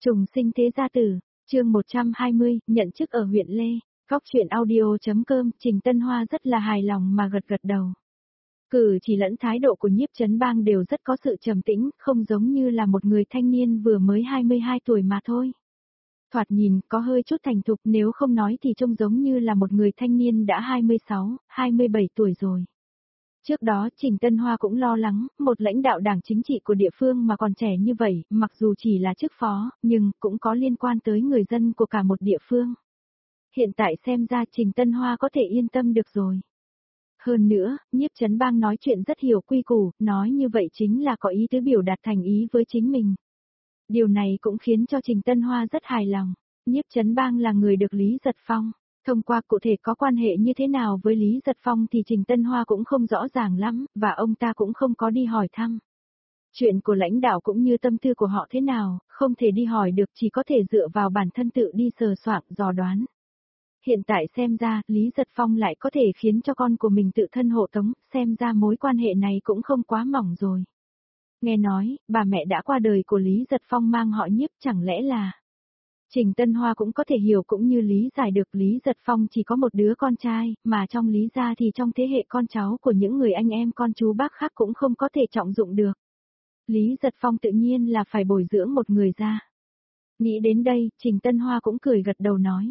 Trùng sinh thế gia tử, chương 120, nhận chức ở huyện Lê. Góc truyện audio.com, Trình Tân Hoa rất là hài lòng mà gật đầu. Cử chỉ lẫn thái độ của Nhiếp Chấn Bang đều rất có sự trầm tĩnh, không giống như là một người thanh niên vừa mới 22 tuổi mà thôi. Thoạt nhìn có hơi chút thành thục, nếu không nói thì trông giống như là một người thanh niên đã 26, 27 tuổi rồi. Trước đó Trình Tân Hoa cũng lo lắng, một lãnh đạo đảng chính trị của địa phương mà còn trẻ như vậy, mặc dù chỉ là chức phó, nhưng cũng có liên quan tới người dân của cả một địa phương. Hiện tại xem ra Trình Tân Hoa có thể yên tâm được rồi. Hơn nữa, Nhiếp Chấn Bang nói chuyện rất hiểu quy củ, nói như vậy chính là có ý tứ biểu đạt thành ý với chính mình. Điều này cũng khiến cho Trình Tân Hoa rất hài lòng. Nhiếp Chấn Bang là người được Lý Giật Phong. Thông qua cụ thể có quan hệ như thế nào với Lý Giật Phong thì Trình Tân Hoa cũng không rõ ràng lắm, và ông ta cũng không có đi hỏi thăm. Chuyện của lãnh đạo cũng như tâm tư của họ thế nào, không thể đi hỏi được, chỉ có thể dựa vào bản thân tự đi sờ soạng, dò đoán. Hiện tại xem ra, Lý Giật Phong lại có thể khiến cho con của mình tự thân hộ tống, xem ra mối quan hệ này cũng không quá mỏng rồi. Nghe nói, bà mẹ đã qua đời của Lý Giật Phong mang họ Nhiếp, chẳng lẽ là... Trình Tân Hoa cũng có thể hiểu cũng như lý giải được Lý Giật Phong chỉ có một đứa con trai, mà trong Lý gia thì trong thế hệ con cháu của những người anh em con chú bác khác cũng không có thể trọng dụng được. Lý Giật Phong tự nhiên là phải bồi dưỡng một người ra. Nghĩ đến đây, Trình Tân Hoa cũng cười gật đầu nói.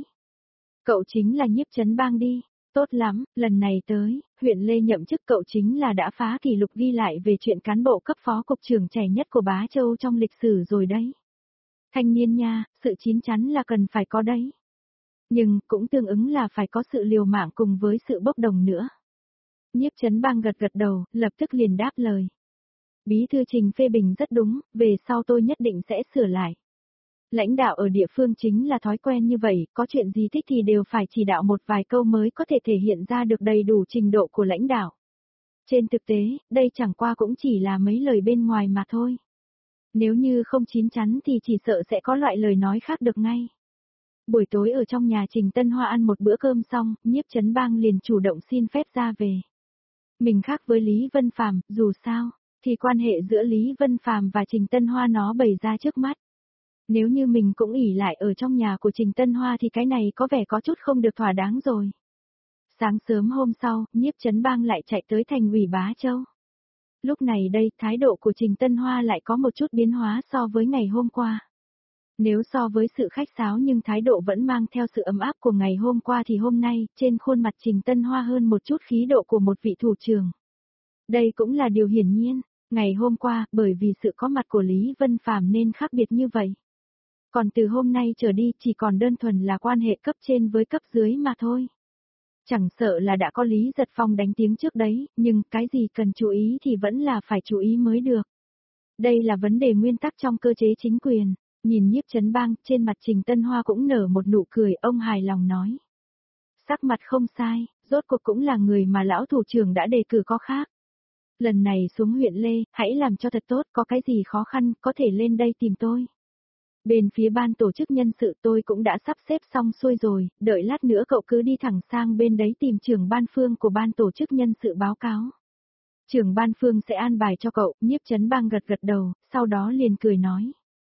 Cậu chính là Nhiếp Chấn Bang đi, tốt lắm, lần này tới, huyện Lê nhậm chức cậu chính là đã phá kỷ lục ghi lại về chuyện cán bộ cấp phó cục trưởng trẻ nhất của Bá Châu trong lịch sử rồi đấy. Thanh niên nha, sự chín chắn là cần phải có đấy. Nhưng, cũng tương ứng là phải có sự liều mạng cùng với sự bốc đồng nữa. Nhiếp Chấn Bang gật đầu, lập tức liền đáp lời. Bí thư Trình phê bình rất đúng, về sau tôi nhất định sẽ sửa lại. Lãnh đạo ở địa phương chính là thói quen như vậy, có chuyện gì thích thì đều phải chỉ đạo một vài câu mới có thể thể hiện ra được đầy đủ trình độ của lãnh đạo. Trên thực tế, đây chẳng qua cũng chỉ là mấy lời bên ngoài mà thôi. Nếu như không chín chắn thì chỉ sợ sẽ có loại lời nói khác được ngay. Buổi tối ở trong nhà Trình Tân Hoa ăn một bữa cơm xong, Nhiếp Chấn Bang liền chủ động xin phép ra về. Mình khác với Lý Vân Phàm, dù sao, thì quan hệ giữa Lý Vân Phàm và Trình Tân Hoa nó bày ra trước mắt. Nếu như mình cũng ỷ lại ở trong nhà của Trình Tân Hoa thì cái này có vẻ có chút không được thỏa đáng rồi. Sáng sớm hôm sau, Nhiếp Chấn Bang lại chạy tới thành ủy Bá Châu. Lúc này đây, thái độ của Trình Tân Hoa lại có một chút biến hóa so với ngày hôm qua. Nếu so với sự khách sáo nhưng thái độ vẫn mang theo sự ấm áp của ngày hôm qua thì hôm nay, trên khuôn mặt Trình Tân Hoa hơn một chút khí độ của một vị thủ trưởng. Đây cũng là điều hiển nhiên, ngày hôm qua, bởi vì sự có mặt của Lý Vân Phàm nên khác biệt như vậy. Còn từ hôm nay trở đi chỉ còn đơn thuần là quan hệ cấp trên với cấp dưới mà thôi. Chẳng sợ là đã có Lý Giật Phong đánh tiếng trước đấy, nhưng cái gì cần chú ý thì vẫn là phải chú ý mới được. Đây là vấn đề nguyên tắc trong cơ chế chính quyền. Nhìn Nhiếp Chấn Bang, trên mặt Trình Tân Hoa cũng nở một nụ cười, ông hài lòng nói. Sắc mặt không sai, rốt cuộc cũng là người mà lão thủ trưởng đã đề cử có khác. Lần này xuống huyện Lê, hãy làm cho thật tốt, có cái gì khó khăn, có thể lên đây tìm tôi. Bên phía ban tổ chức nhân sự tôi cũng đã sắp xếp xong xuôi rồi, đợi lát nữa cậu cứ đi thẳng sang bên đấy tìm trưởng ban phương của ban tổ chức nhân sự báo cáo. Trưởng ban phương sẽ an bài cho cậu, Nhiếp Chấn Bang gật đầu, sau đó liền cười nói.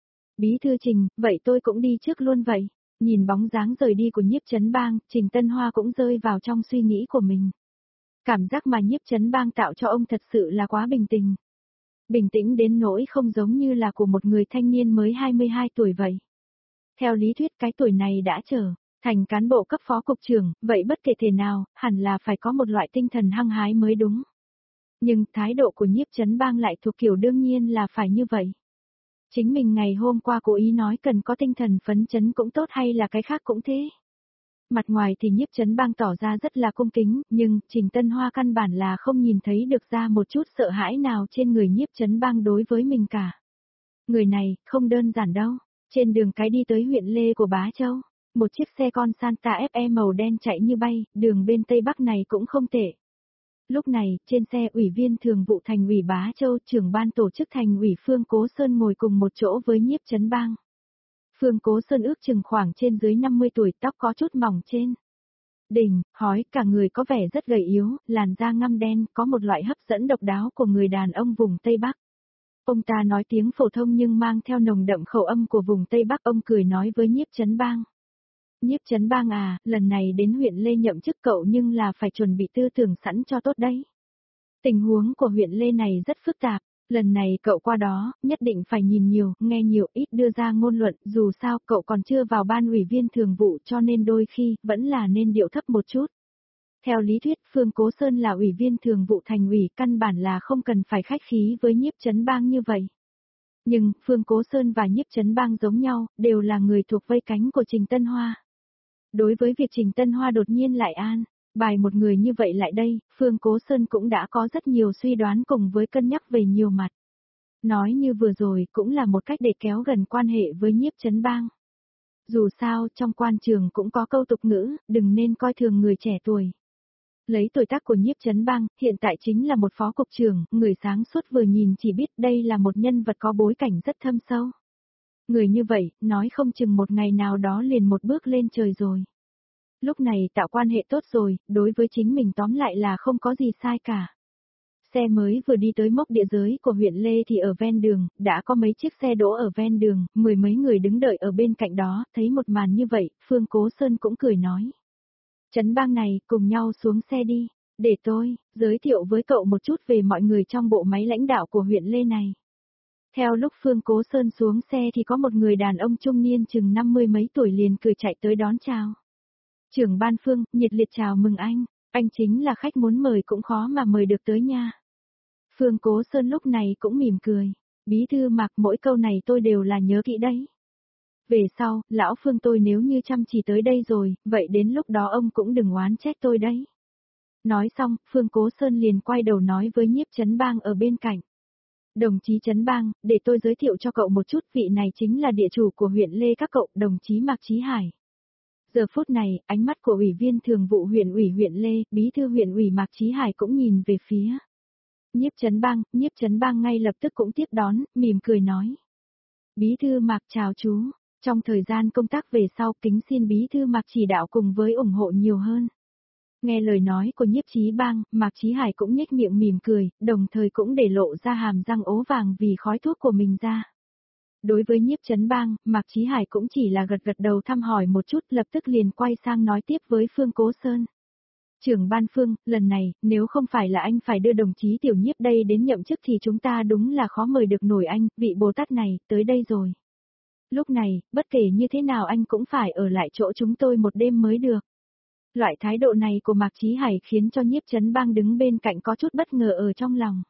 Bí thư Trình, vậy tôi cũng đi trước luôn vậy. Nhìn bóng dáng rời đi của Nhiếp Chấn Bang, Trình Tân Hoa cũng rơi vào trong suy nghĩ của mình. Cảm giác mà Nhiếp Chấn Bang tạo cho ông thật sự là quá bình tĩnh. Bình tĩnh đến nỗi không giống như là của một người thanh niên mới 22 tuổi vậy. Theo lý thuyết cái tuổi này đã trở thành cán bộ cấp phó cục trưởng, vậy bất kể thể nào, hẳn là phải có một loại tinh thần hăng hái mới đúng. Nhưng thái độ của Nhiếp Chấn Bang lại thuộc kiểu đương nhiên là phải như vậy. Chính mình ngày hôm qua cố ý nói cần có tinh thần phấn chấn cũng tốt hay là cái khác cũng thế. Mặt ngoài thì Nhiếp Chấn Bang tỏ ra rất là cung kính, nhưng Trình Tân Hoa căn bản là không nhìn thấy được ra một chút sợ hãi nào trên người Nhiếp Chấn Bang đối với mình cả. Người này, không đơn giản đâu. Trên đường cái đi tới huyện Lê của Bá Châu, một chiếc xe con Santa Fe màu đen chạy như bay, đường bên Tây Bắc này cũng không tệ. Lúc này, trên xe ủy viên thường vụ thành ủy Bá Châu, trưởng ban tổ chức thành ủy Phương Cố Sơn ngồi cùng một chỗ với Nhiếp Chấn Bang. Phương Cố Sơn ước chừng khoảng trên dưới 50 tuổi, tóc có chút mỏng trên đỉnh, hói, cả người có vẻ rất gầy yếu, làn da ngăm đen, có một loại hấp dẫn độc đáo của người đàn ông vùng Tây Bắc. Ông ta nói tiếng phổ thông nhưng mang theo nồng đậm khẩu âm của vùng Tây Bắc. Ông cười nói với Nhiếp Chấn Bang. Nhiếp Chấn Bang à, lần này đến huyện Lê nhậm chức cậu nhưng là phải chuẩn bị tư tưởng sẵn cho tốt đấy. Tình huống của huyện Lê này rất phức tạp, lần này cậu qua đó, nhất định phải nhìn nhiều, nghe nhiều, ít đưa ra ngôn luận, dù sao cậu còn chưa vào ban ủy viên thường vụ cho nên đôi khi, vẫn là nên điệu thấp một chút. Theo lý thuyết, Phương Cố Sơn là ủy viên thường vụ thành ủy, căn bản là không cần phải khách khí với Nhiếp Chấn Bang như vậy. Nhưng, Phương Cố Sơn và Nhiếp Chấn Bang giống nhau, đều là người thuộc vây cánh của Trình Tân Hoa. Đối với việc Trình Tân Hoa đột nhiên lại bài một người như vậy lại đây, Phương Cố Sơn cũng đã có rất nhiều suy đoán cùng với cân nhắc về nhiều mặt. Nói như vừa rồi cũng là một cách để kéo gần quan hệ với Nhiếp Chấn Bang. Dù sao, trong quan trường cũng có câu tục ngữ, đừng nên coi thường người trẻ tuổi. Lấy tuổi tác của Nhiếp Chấn Bang, hiện tại chính là một phó cục trưởng, người sáng suốt vừa nhìn chỉ biết đây là một nhân vật có bối cảnh rất thâm sâu. Người như vậy, nói không chừng một ngày nào đó liền một bước lên trời rồi. Lúc này tạo quan hệ tốt rồi, đối với chính mình tóm lại là không có gì sai cả. Xe mới vừa đi tới mốc địa giới của huyện Lê thì ở ven đường, đã có mấy chiếc xe đỗ ở ven đường, mười mấy người đứng đợi ở bên cạnh đó, thấy một màn như vậy, Phương Cố Sơn cũng cười nói. Chấn Bang này, cùng nhau xuống xe đi, để tôi giới thiệu với cậu một chút về mọi người trong bộ máy lãnh đạo của huyện Lê này. Theo lúc Phương Cố Sơn xuống xe thì có một người đàn ông trung niên chừng 50 mấy tuổi liền cười chạy tới đón chào. Trưởng ban Phương, nhiệt liệt chào mừng anh chính là khách muốn mời cũng khó mà mời được tới nha. Phương Cố Sơn lúc này cũng mỉm cười, bí thư Mạc mỗi câu này tôi đều là nhớ kỹ đấy. Về sau, lão Phương tôi nếu như chăm chỉ tới đây rồi, vậy đến lúc đó ông cũng đừng oán trách tôi đấy. Nói xong, Phương Cố Sơn liền quay đầu nói với Nhiếp Chấn Bang ở bên cạnh. Đồng chí Chấn Bang, để tôi giới thiệu cho cậu một chút, vị này chính là địa chủ của huyện Lê các cậu, đồng chí Mạc Chí Hải. Giờ phút này, ánh mắt của ủy viên thường vụ huyện ủy huyện Lê, bí thư huyện ủy Mạc Chí Hải cũng nhìn về phía Nhiếp Chấn Bang ngay lập tức cũng tiếp đón, mỉm cười nói. Bí thư Mạc chào chú, trong thời gian công tác về sau kính xin bí thư Mạc chỉ đạo cùng với ủng hộ nhiều hơn. Nghe lời nói của Nhiếp Chí Bang, Mạc Chí Hải cũng nhếch miệng mỉm cười, đồng thời cũng để lộ ra hàm răng ố vàng vì khói thuốc của mình ra. Đối với Nhiếp Chấn Bang, Mạc Chí Hải cũng chỉ là gật gật đầu thăm hỏi một chút, lập tức liền quay sang nói tiếp với Phương Cố Sơn. Trưởng ban Phương, lần này, nếu không phải là anh phải đưa đồng chí Tiểu Nhiếp đây đến nhậm chức thì chúng ta đúng là khó mời được nổi anh, vị Bồ Tát này, tới đây rồi. Lúc này, bất kể như thế nào anh cũng phải ở lại chỗ chúng tôi một đêm mới được. Loại thái độ này của Mạc Chí Hải khiến cho Nhiếp Chấn Bang đứng bên cạnh có chút bất ngờ ở trong lòng.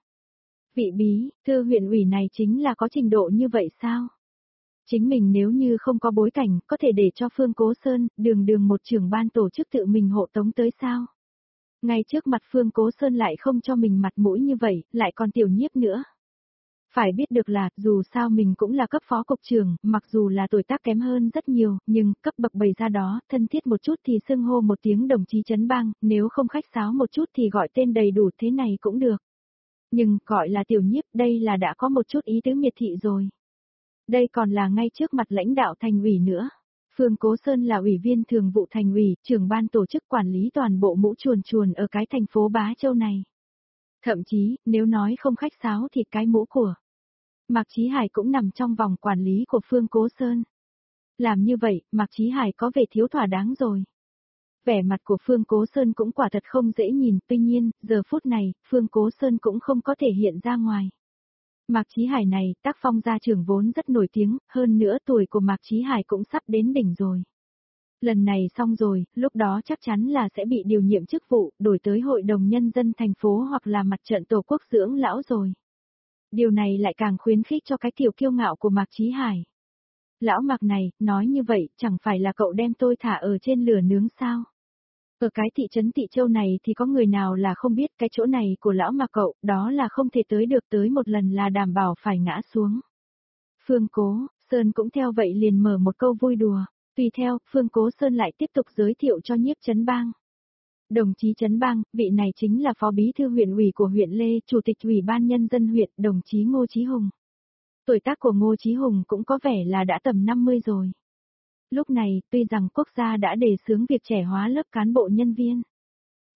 Vị bí, thư huyện ủy này chính là có trình độ như vậy sao? Chính mình nếu như không có bối cảnh, có thể để cho Phương Cố Sơn, đường một trưởng ban tổ chức tự mình hộ tống tới sao? Ngay trước mặt Phương Cố Sơn lại không cho mình mặt mũi như vậy, lại còn Tiểu Nhiếp nữa. Phải biết được là, dù sao mình cũng là cấp phó cục trưởng, mặc dù là tuổi tác kém hơn rất nhiều, nhưng cấp bậc bày ra đó, thân thiết một chút thì xưng hô một tiếng đồng chí Chấn Bang, nếu không khách sáo một chút thì gọi tên đầy đủ thế này cũng được. Nhưng, gọi là Tiểu Nhiếp, đây là đã có một chút ý tứ miệt thị rồi. Đây còn là ngay trước mặt lãnh đạo thành ủy nữa. Phương Cố Sơn là ủy viên thường vụ thành ủy, trưởng ban tổ chức quản lý toàn bộ mũ chuồn ở cái thành phố Bá Châu này. Thậm chí, nếu nói không khách sáo thì cái mũ của Mạc Chí Hải cũng nằm trong vòng quản lý của Phương Cố Sơn. Làm như vậy, Mạc Chí Hải có vẻ thiếu thỏa đáng rồi. Vẻ mặt của Phương Cố Sơn cũng quả thật không dễ nhìn, tuy nhiên, giờ phút này, Phương Cố Sơn cũng không có thể hiện ra ngoài. Mạc Chí Hải này, tác phong gia trưởng vốn rất nổi tiếng, hơn nữa tuổi của Mạc Chí Hải cũng sắp đến đỉnh rồi. Lần này xong rồi, lúc đó chắc chắn là sẽ bị điều nhiệm chức vụ, đổi tới Hội đồng Nhân dân thành phố hoặc là mặt trận Tổ quốc dưỡng lão rồi. Điều này lại càng khuyến khích cho cái kiểu kiêu ngạo của Mạc Chí Hải. Lão Mạc này, nói như vậy, chẳng phải là cậu đem tôi thả ở trên lửa nướng sao? Ở cái thị trấn Tị Châu này thì có người nào là không biết cái chỗ này của lão Mạc cậu, đó là không thể tới được, tới một lần là đảm bảo phải ngã xuống. Phương Cố Sơn cũng theo vậy liền mở một câu vui đùa, tùy theo, Phương Cố Sơn lại tiếp tục giới thiệu cho Nhiếp Chấn Bang. Đồng chí Chấn Bang, vị này chính là phó bí thư huyện ủy của huyện Lê, chủ tịch ủy ban nhân dân huyện, đồng chí Ngô Chí Hùng. Tuổi tác của Ngô Chí Hùng cũng có vẻ là đã tầm 50 rồi. Lúc này, tuy rằng quốc gia đã đề xướng việc trẻ hóa lớp cán bộ nhân viên,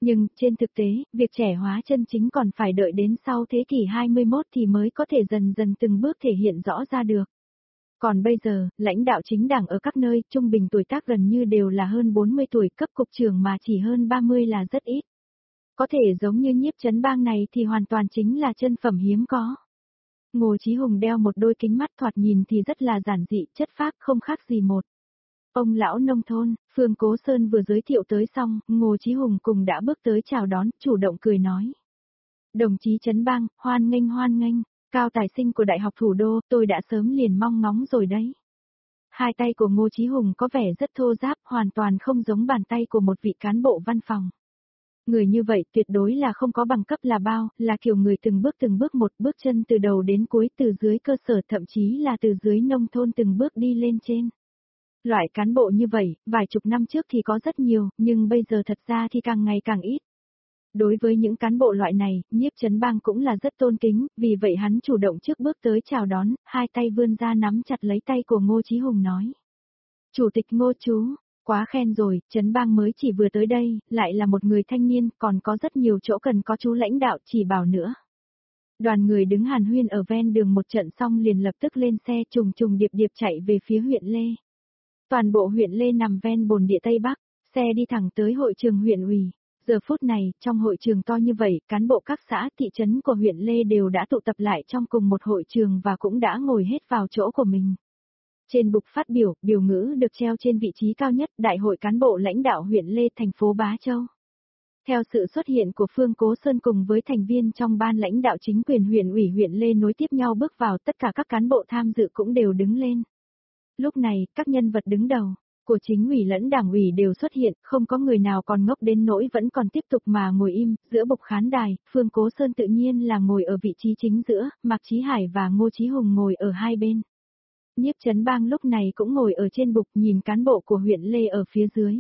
Nhưng, trên thực tế, việc trẻ hóa chân chính còn phải đợi đến sau thế kỷ 21 thì mới có thể dần dần từng bước thể hiện rõ ra được. Còn bây giờ, lãnh đạo chính đảng ở các nơi, trung bình tuổi tác gần như đều là hơn 40 tuổi, cấp cục trưởng mà chỉ hơn 30 là rất ít. Có thể giống như Nhiếp Chấn Bang này thì hoàn toàn chính là chân phẩm hiếm có. Ngô Chí Hùng đeo một đôi kính mắt thoạt nhìn thì rất là giản dị, chất phác không khác gì một ông lão nông thôn. Phương Cố Sơn vừa giới thiệu tới xong, Ngô Chí Hùng cùng đã bước tới chào đón, chủ động cười nói. Đồng chí Chấn Bang, hoan nghênh, cao tài sinh của Đại học Thủ đô, tôi đã sớm liền mong ngóng rồi đấy. Hai tay của Ngô Chí Hùng có vẻ rất thô ráp, hoàn toàn không giống bàn tay của một vị cán bộ văn phòng. Người như vậy tuyệt đối là không có bằng cấp là bao, là kiểu người từng bước một bước chân từ đầu đến cuối, từ dưới cơ sở thậm chí là từ dưới nông thôn từng bước đi lên trên. Loại cán bộ như vậy, vài chục năm trước thì có rất nhiều, nhưng bây giờ thật ra thì càng ngày càng ít. Đối với những cán bộ loại này, Nhiếp Chấn Bang cũng là rất tôn kính, vì vậy hắn chủ động trước bước tới chào đón, hai tay vươn ra nắm chặt lấy tay của Ngô Chí Hùng nói. Chủ tịch Ngô chú, quá khen rồi, Chấn Bang mới chỉ vừa tới đây, lại là một người thanh niên, còn có rất nhiều chỗ cần có chú lãnh đạo chỉ bảo nữa. Đoàn người đứng hàn huyên ở ven đường một trận xong liền lập tức lên xe trùng điệp chạy về phía huyện Lê. Toàn bộ huyện Lê nằm ven bồn địa Tây Bắc, xe đi thẳng tới hội trường huyện ủy. Giờ phút này, trong hội trường to như vậy, cán bộ các xã, thị trấn của huyện Lê đều đã tụ tập lại trong cùng một hội trường và cũng đã ngồi hết vào chỗ của mình. Trên bục phát biểu, biểu ngữ được treo trên vị trí cao nhất, Đại hội cán bộ lãnh đạo huyện Lê thành phố Bá Châu. Theo sự xuất hiện của Phương Cố Sơn cùng với thành viên trong ban lãnh đạo chính quyền huyện ủy huyện Lê nối tiếp nhau bước vào, tất cả các cán bộ tham dự cũng đều đứng lên. Lúc này, các nhân vật đứng đầu của chính ủy lẫn đảng ủy đều xuất hiện, không có người nào còn ngốc đến nỗi vẫn còn tiếp tục mà ngồi im. Giữa bục khán đài, Phương Cố Sơn tự nhiên là ngồi ở vị trí chính giữa, Mạc Chí Hải và Ngô Chí Hùng ngồi ở hai bên. Nhiếp Chấn Bang lúc này cũng ngồi ở trên bục nhìn cán bộ của huyện Lê ở phía dưới.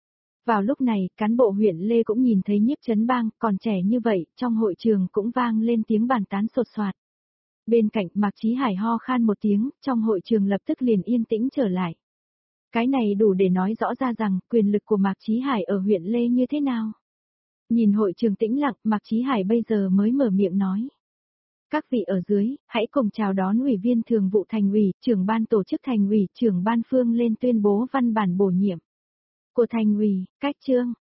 Vào lúc này, cán bộ huyện Lê cũng nhìn thấy Nhiếp Chấn Bang, còn trẻ như vậy, trong hội trường cũng vang lên tiếng bàn tán sột soạt. Bên cạnh Mạc Chí Hải ho khan một tiếng, trong hội trường lập tức liền yên tĩnh trở lại. Cái này đủ để nói rõ ra rằng, quyền lực của Mạc Chí Hải ở huyện Lê như thế nào. Nhìn hội trường tĩnh lặng, Mạc Chí Hải bây giờ mới mở miệng nói. Các vị ở dưới, hãy cùng chào đón Ủy viên Thường vụ Thành ủy, Trưởng ban Tổ chức Thành ủy, Trưởng ban Phương lên tuyên bố văn bản bổ nhiệm của Thành ủy. Cách chương